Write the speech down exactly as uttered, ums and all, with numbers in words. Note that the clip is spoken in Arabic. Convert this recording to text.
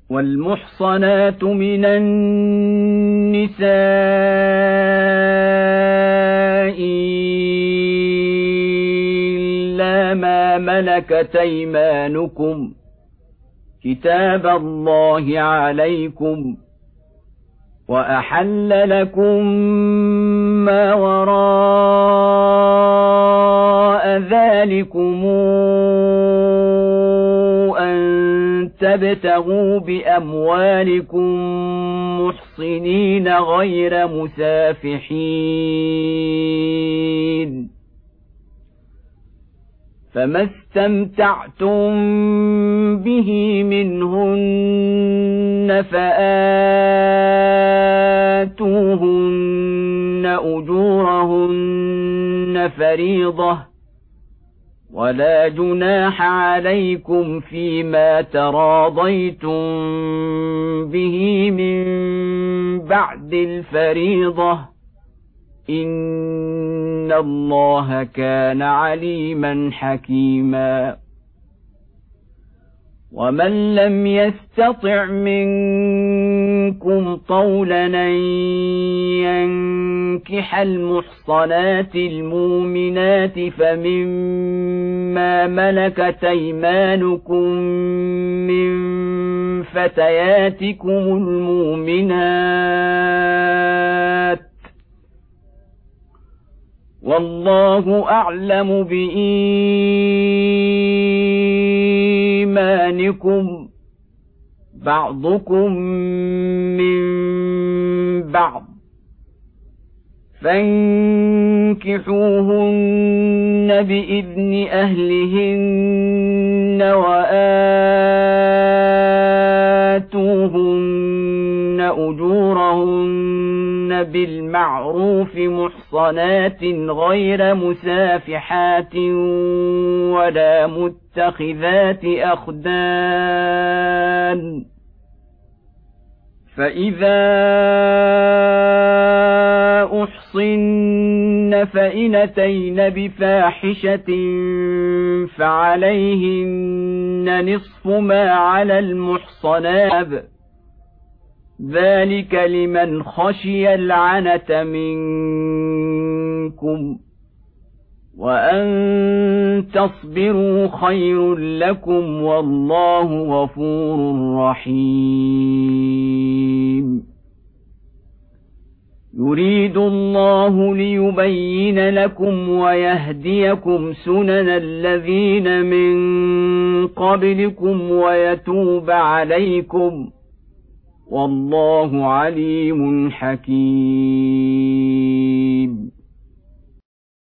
والمحصنات من النساء إلا ما ملكت أيمانكم كتاب الله عليكم وأحل لكم ما وراء ذلكم أن تبتغوا بأموالكم محصنين غير مسافحين فما استمتعتم به منهن فآتوهن أجورهن فريضة ولا جناح عليكم فيما تراضيتم به من بعد الفريضة إن الله كان عليما حكيما ومن لم يستطع منكم طولا أن ينكح المحصنات المؤمنات فمما ملكت أيمانكم من فتياتكم المؤمنات والله أعلم بإيمانكم بعضكم من بعض فانكحوهن بإذن أهلهن وآتوهن أجورهن بالمعروف محصنات غير مسافحات ولا متخذات أخدان فإذا أحصن فإن أتين بفاحشة فعليهن نصف ما على المحصنات ذلك لمن خشي العنة منكم وأن تصبروا خير لكم والله غفور رحيم يريد الله ليبين لكم ويهديكم سنن الذين من قبلكم ويتوب عليكم والله عليم حكيم